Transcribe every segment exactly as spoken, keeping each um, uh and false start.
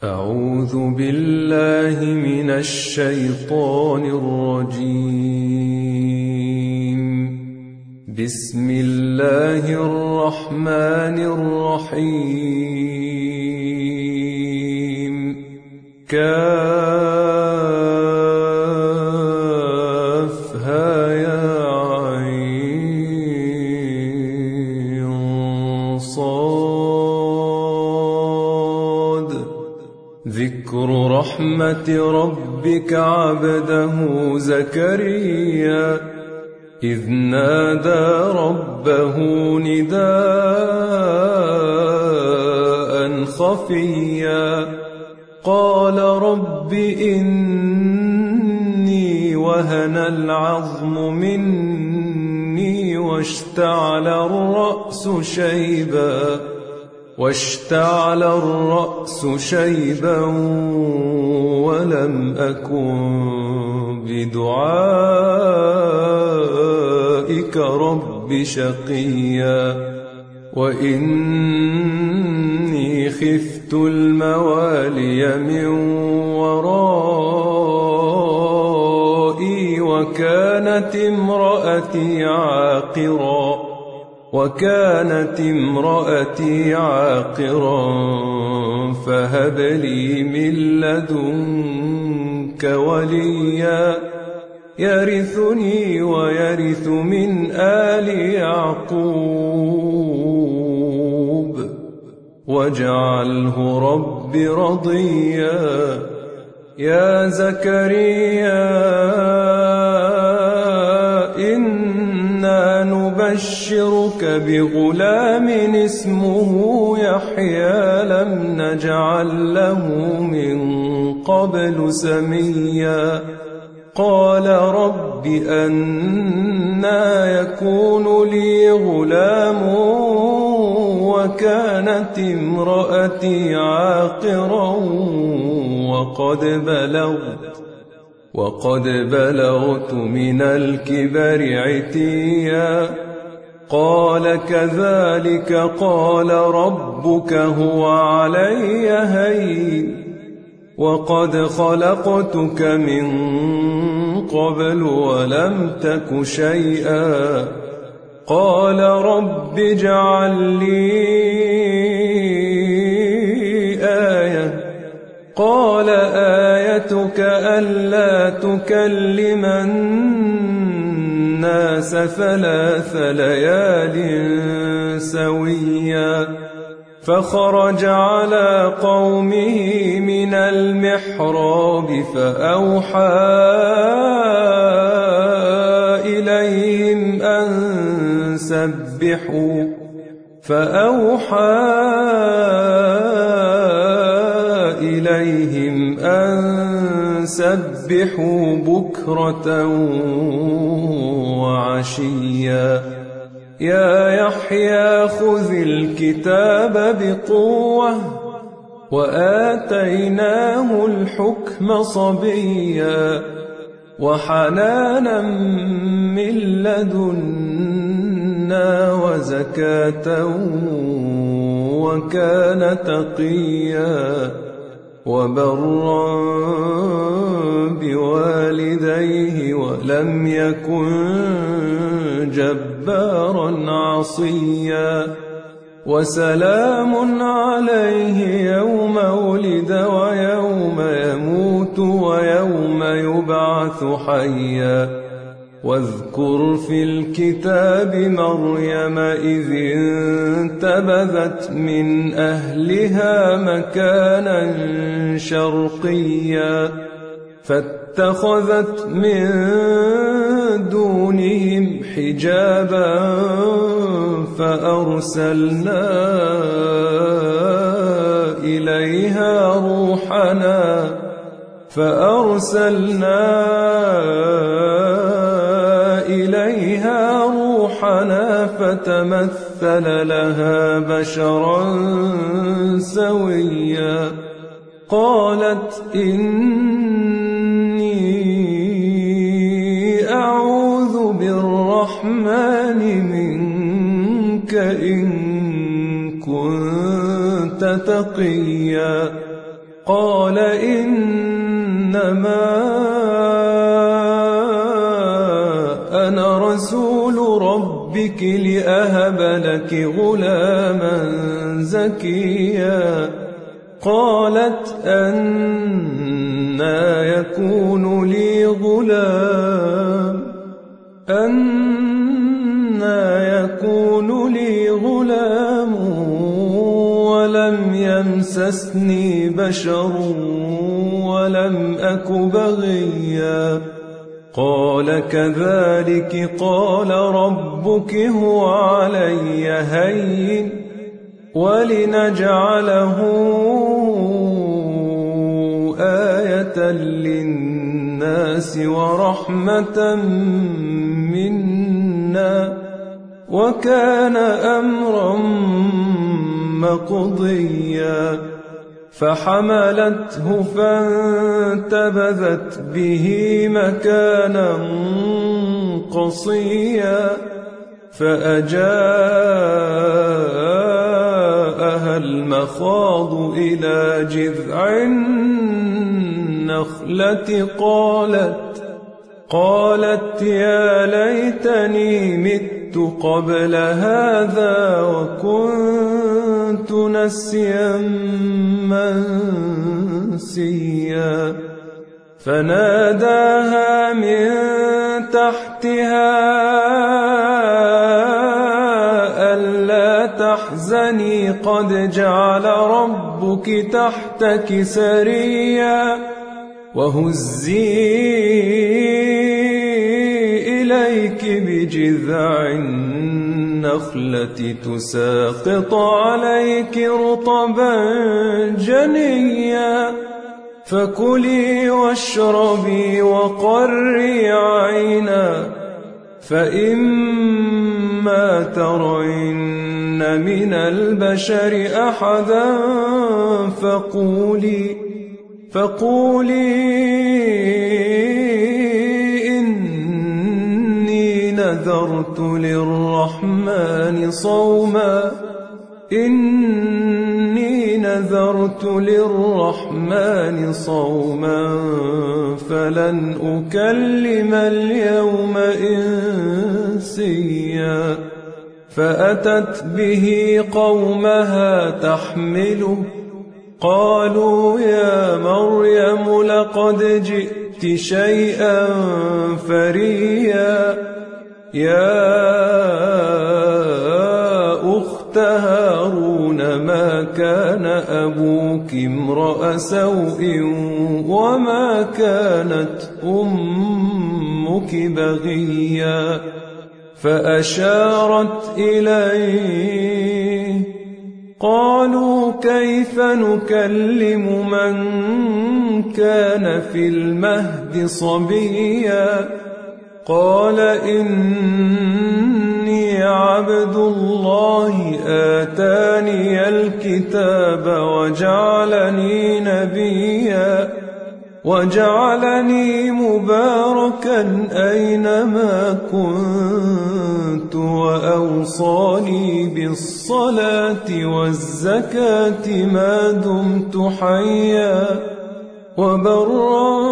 أعوذ بالله من الشيطان الرجيم. بسم الله الرحمن الرحيم. كافها يا عين صاد. ذكر رحمة ربك عبده زكريا إذ نادى ربه نداء خفيا قال رب إني وهن العظم مني واشتعل الرأس شيبا واشتعل الرأس شيبا ولم أكن بدعائك رب شقيا وإني خفت الموالي من ورائي وكانت امرأتي عاقرا وكانت امرأتي عاقرا فهب لي من لدنك وليا يرثني ويرث من آل يعقوب واجعله رب رضيا. يا زكريا إنا نبشرك بغلام اسمه يحيى لم نجعل له من قبل سميا قال رب أنى يكون لي غلام وكانت امرأتي عاقرا وقد بلغت وقد بلغت من الكبر عتيا قال كذلك قال ربك هو علي هين وقد خلقتك من قبل ولم تك شيئا قال رب اجعل لي آية قال آيتك ألا تكلم الناس ثلاث ليال سويا فخرج على قومه من المحراب فأوحى إليهم أن سبحوا فأوحى إليهم أن سبحوا بكرة وعشيا. يا يحيى خذ الكتاب بقوة وآتيناه الحكم صبيا وحنانا من لدنا وزكاة وكان تقيا وبرا بوالديه ولم يكن جبارا عصيا وسلام عليه يوم ولد ويوم يموت ويوم يبعث حيا. واذكر في الكتاب مريم إذ انتبذت من أهلها مكانا شرقيا فاتخذت من دونهم حجابا فأرسلنا إليها روحنا فأرسلنا إليها روحنا فتمثل لها بشرا سويا قالت إني أعوذ بالرحمن منك إن كنت تقيا قال إنما أنا رسول ربك لأهب لك غلاما زكيا قالت أنى يكون لي غلام أنى يكون لي غلام ولم يمسسني بشر ولم أك بغيا قال كذلك قال ربك هو علي هين ولنجعله آية للناس ورحمة منا وكان أمرا مقضيا فحملته فانتبذت به مكانا قصيا فأجاءها المخاض إلى جذع النخلة قالت قالت يا ليتني مت قبل هذا وكنت نسيا منسيا فناداها من تحتها ألا تحزني قد جعل ربك تحتك سريا وهزي إليك بجذع النخلة تساقط عليك رطبا جنيا فكلي واشربي وقري عينا فإما ترين من البشر أحدا فقولي فقولي إني نذرت للرحمن صوما إني نذرت للرحمن صوما فلن أكلم اليوم إنسيا فأتت به قومها تحمله قالوا يا مريم لقد جئت شيئا فريا يا أخت هارون ما كان أبوك امرأ سوء وما كانت أمك بغيا فأشارت إليه قالوا كيف نكلم من كان في المهد صبيا قال إني عبد الله آتاني الكتاب وجعلني نبيا وجعلني مباركا أينما كنت وأوصاني بالصلاة والزكاة ما دمت حيا وبرا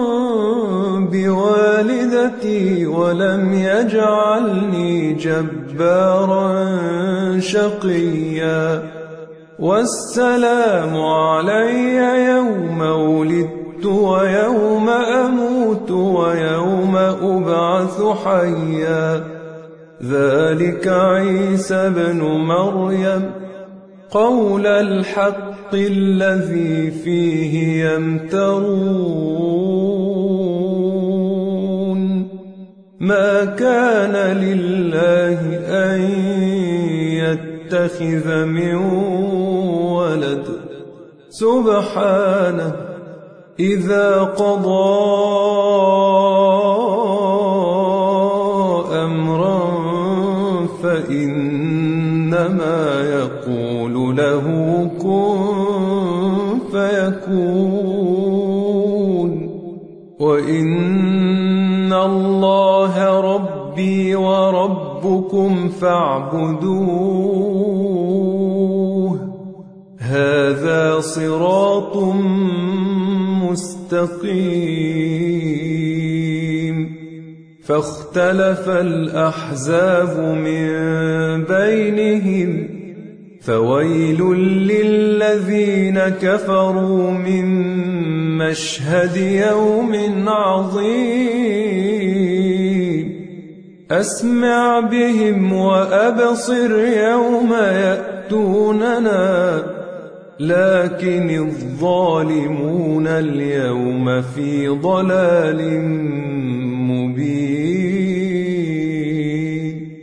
بوالدتي ولم يجعلني جبارا شقيا والسلام علي يوم ولدت ويوم أموت ويوم أبعث حيا ذلك عيسى بن مريم قول الحق الذي فيه يمترون ما كان لله أن يتخذ من ولد سبحانه إذا قضى أمرا فإنما يقول له كن فيكون وإن الله ربي وربكم فاعبدوه هذا صراط مستقيم فاختلف الأحزاب من بينهم فويل للذين كفروا من مشهد يوم عظيم أسمع بهم وأبصر يوم يأتوننا لكن الظالمون اليوم في ضلال مبين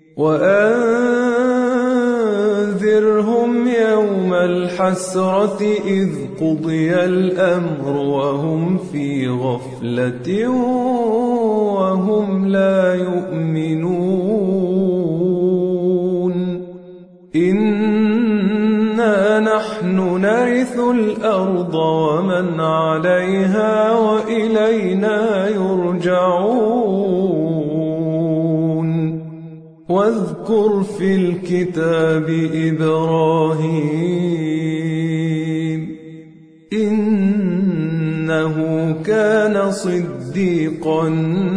وأنذرهم يوم الحسرة إذ قضي الأمر وهم في غفلة وهم لا يؤمنون إنا نحن نرث الأرض ومن عليها وإلينا يرجعون واذكر في الكتاب إبراهيم إنه كان صديقا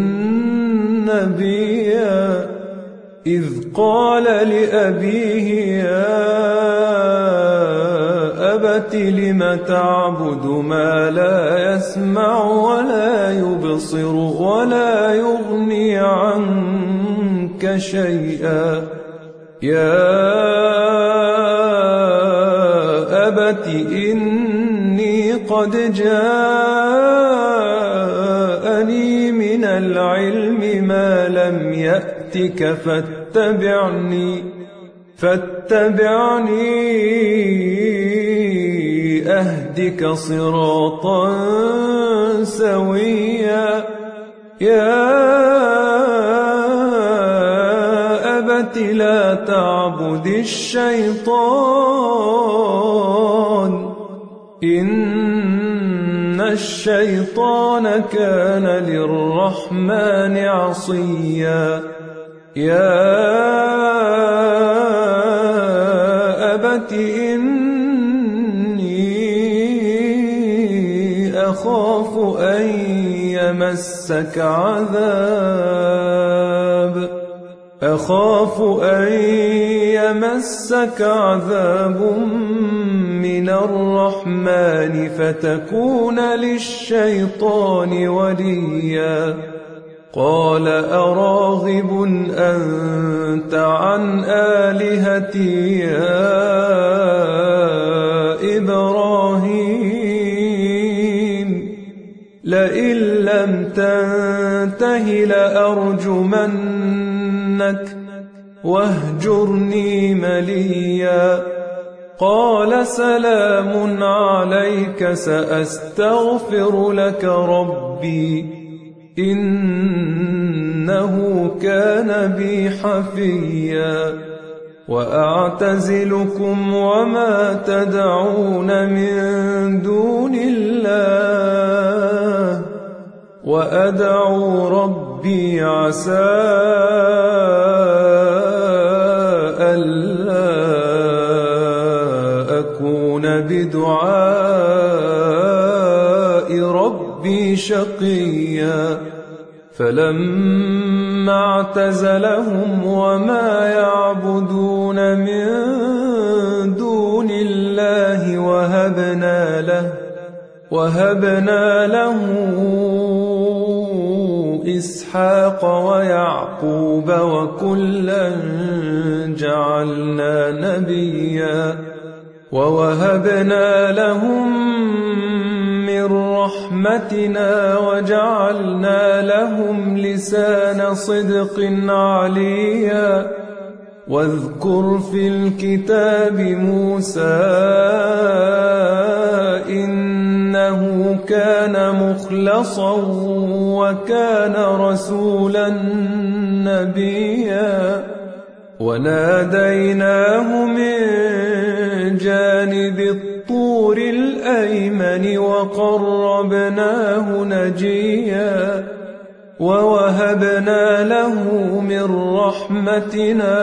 نبيا إذ قال لأبيه يا أبت لم تعبد ما لا يسمع ولا يبصر ولا يغني عنك شيئا يا أبت إني قد جاءني من العلم ما لم يأتك فاتبعني فاتبعني أهدك صراطا سويا يا أبت لا تعبد الشيطان إن الشيطان كان للرحمن عصيا يا أبت إني أخاف أن يمسك عذاب أخاف أن يمسك عذاب من الرحمن فتكون للشيطان وليا قال أراغب أنت عن آلهتي يا إبراهيم لئن لم تنته لأرجمنك واهجرني مليا قال سلام عليك سأستغفر لك ربي إنه كان بي حفيا وأعتزلكم وما تدعون من دون الله وأدعو ربي عسى ألا أكون بدعاء ربي شقيا فلما اعتزلهم وما يعبدون من دون الله وهبنا له وهبنا له إسحاق ويعقوب وكلا جعلنا نبيا ووهبنا لهم من رحمتنا وجعلنا لهم لسان صدق عليا واذكر في الكتاب موسى إنه كان مخلصا وكان رسولا نبيا وناديناه من جانب الطور الأيمن وقربناه نجيا ووهبنا له من رحمتنا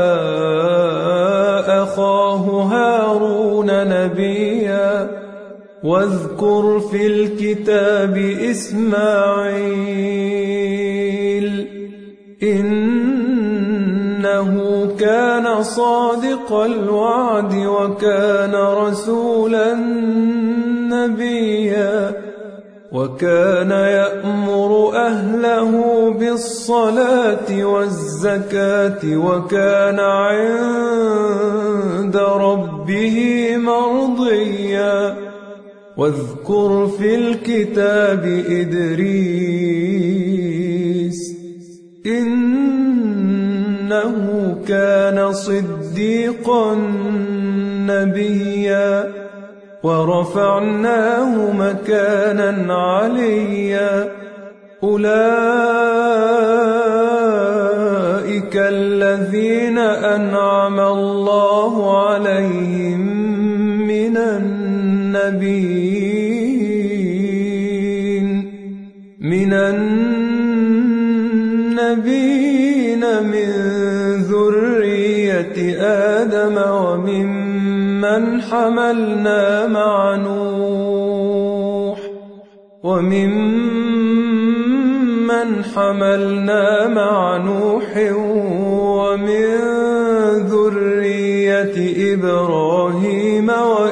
أخاه هارون نبيا واذكر في الكتاب إسماعيل إنه كان صادق الوعد وكان رسولا نبيا وكان يأمر أهله بالصلاة والزكاة وكان عند ربه مرضيا واذكر في الكتاب إدريس إنه كان صديقا نبيا ورفعناه مكانا عليا أولئك الذين أنعم الله عليهم من النبيين من النبيين من ذرية آدم وممن حملنا مع نوح وممن حملنا مع نوح ومن ذرية إبراهيم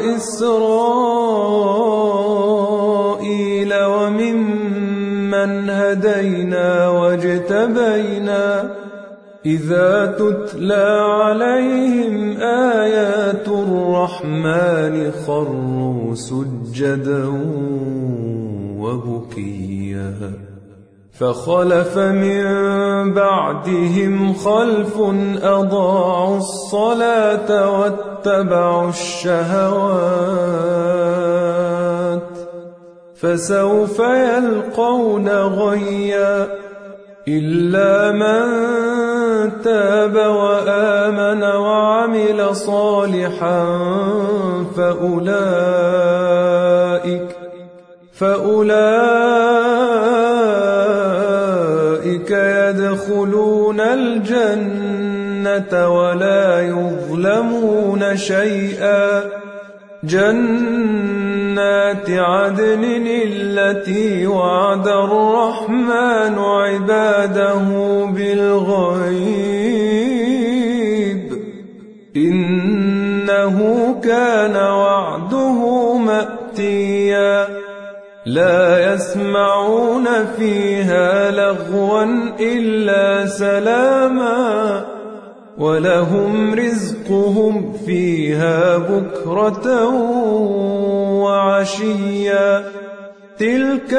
وإسرائيل وممن هدينا واجتبينا إذا تتلى عليهم آيات الرحمن خروا سجدا وبكيا فخلف من بعدهم خلف أضاعوا الصلاة واتبعوا الشهوات فسوف يلقون غيا إلا من تاب وآمن وعمل صالحا فأولئك فأولئك يدخلون الجنة ولا يظلمون شيئا جنات عدن التي وعد الرحمن عباده بالغيب إنه كان وعده مأتيا لا يسمعون فيها لغوا إلا سلاما ولهم رزقهم فيها بكرة وعشيا تلك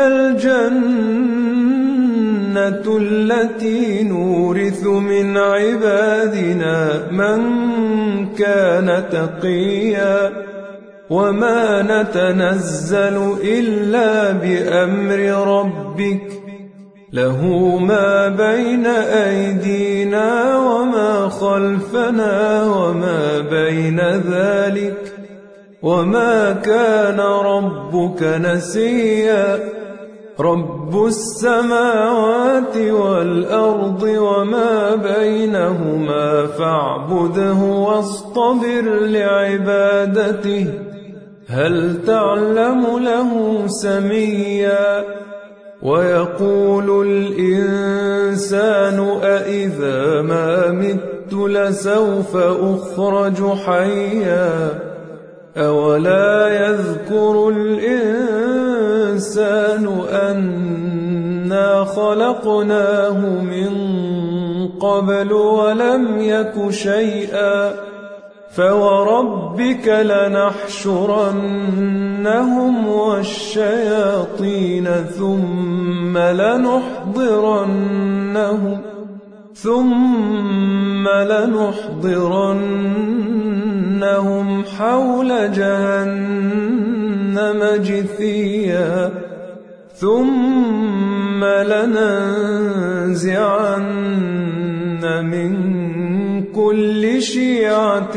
الجنة التي نورث من عبادنا من كان تقيا وما نتنزل إلا بأمر ربك له ما بين أيدينا وما خلفنا وما بين ذلك وما كان ربك نسيا رب السماوات والأرض وما بينهما فاعبده واصطبر لعبادته هل تعلم له سميا ويقول الإنسان أإذا ما مت لسوف أخرج حيا أولا يذكر الإنسان أنا خلقناه من قبل ولم يك شيئا فوربك لنحشرنهم والشياطين ثم لنحضرنهم ثم لنحضرنهم حول جهنم جثيا ثم لننزعن من كل شيعة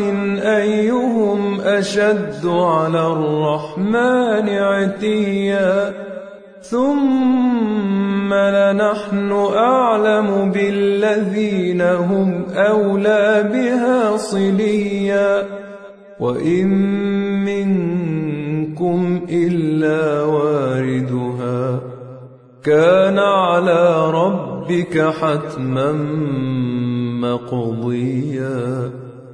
أيهم أشد على الرحمن عتيا ثم لنحن أعلم بالذين هم أولى بها صليا وإن منكم إلا واردها كان على ربك حتما مقضيا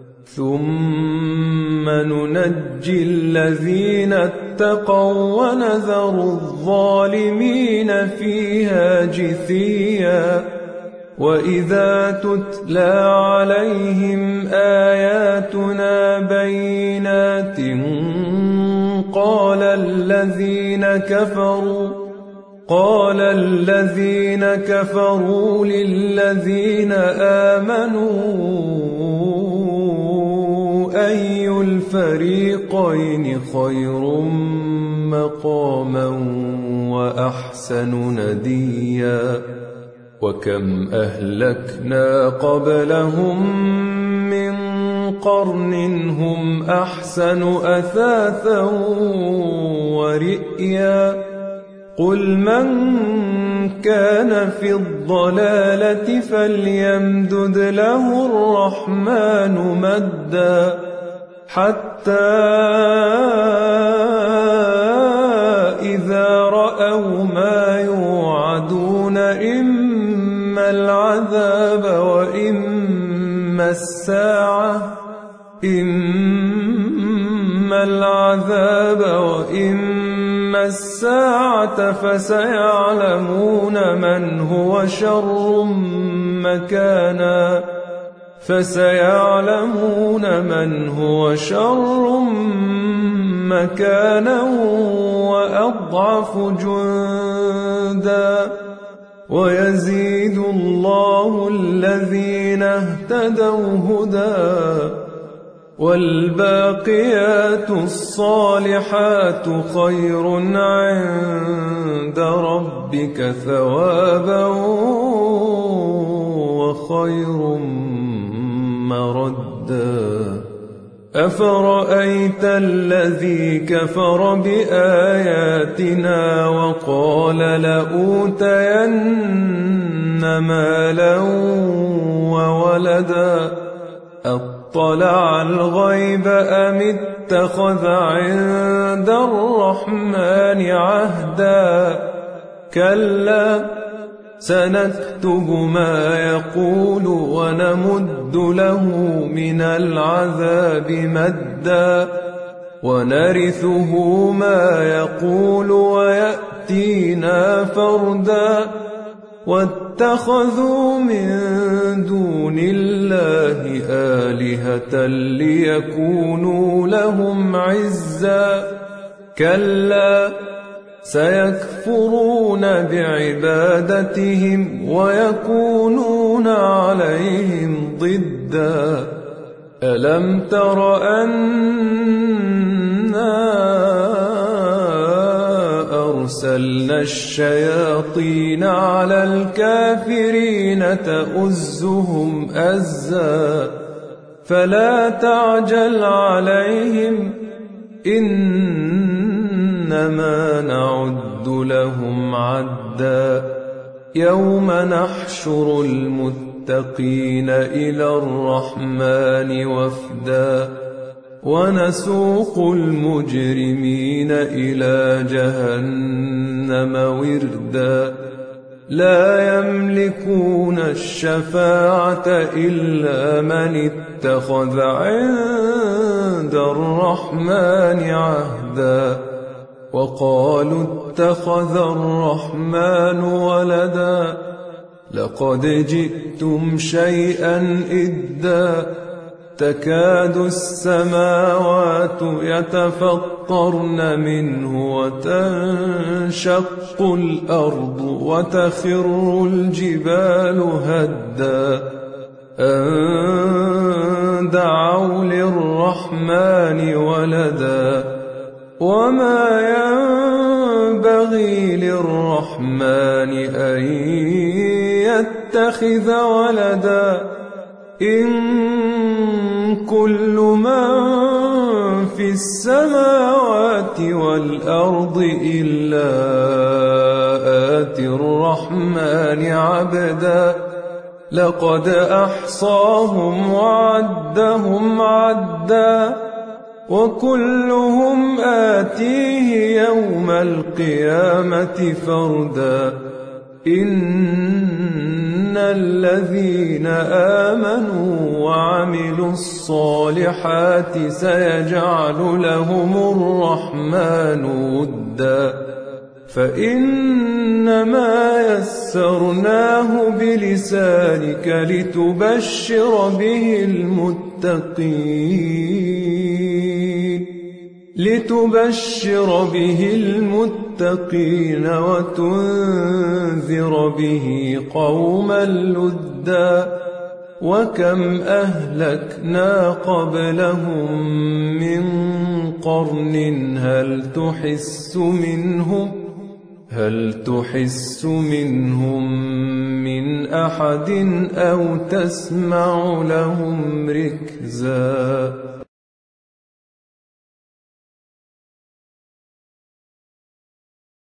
ثم ننجي الذين اتقوا ونذر الظالمين فيها جثيا وإذا تتلى عليهم آياتنا بينات قال الذين كفروا قال الذين كفروا للذين آمنوا أي الفريقين خير مقاما وأحسن نديا وكم أهلكنا قبلهم من قرن هم أحسن أثاثا ورئيا قل من كان في الضلالة فليمدد له الرحمن مدا حتى إذا رأوا ما يوعدون إما العذاب وإما الساعة إما العذاب وإما الساعة فسيعلمون من هو شر مكانا فسيعلمون من هو شر مكانا وأضعف جندا ويزيد الله الذين اهتدوا هدى والباقيات الصالحات خير عند ربك ثوابا وخير مردا أفرأيت الذي كفر بآياتنا وقال لأوتين مالا وولدا اطلع الغيب أم اتخذ عند الرحمن عهدا كلا سنكتب ما يقول ونمد له من العذاب مدا ونرثه ما يقول ويأتينا فردا واتخذوا من دون الله آلهة ليكونوا لهم عزا كلا سيكفرون بعبادتهم ويكونون عليهم ضدا ألم تر أنا أرسلنا الشياطين على الكافرين تؤزهم أزا فلا تعجل عليهم إنما نعد لهم عدا يوم نحشر المتقين إلى الرحمن وفدا ونسوق المجرمين إلى جهنم وردا لا يملكون الشفاعة إلا من اتخذ عند الرحمن عهدا وقالوا اتخذ الرحمن ولدا لقد جئتم شيئا إدا تكاد السماوات يتفطرن منه وتنشق الأرض وتخر الجبال هدا أن دعوا للرحمن ولدا وما ينبغي للرحمن أن يتخذ ولدا إن كل من في السماوات والأرض إلا آتي الرحمن عبدا لقد أحصاهم وعدهم عدا وكلهم آتيه يوم القيامة فردا إن الذين آمنوا وعملوا الصالحات سيجعل لهم الرحمن ودا فإنما يسرناه بلسانك لتبشر به المتقين لتبشر به المتقين وتنذر به قوما لدا وكم أهلكنا قبلهم من قرن هل تحس منهم هل تحس منهم من أحد أو تسمع لهم ركزا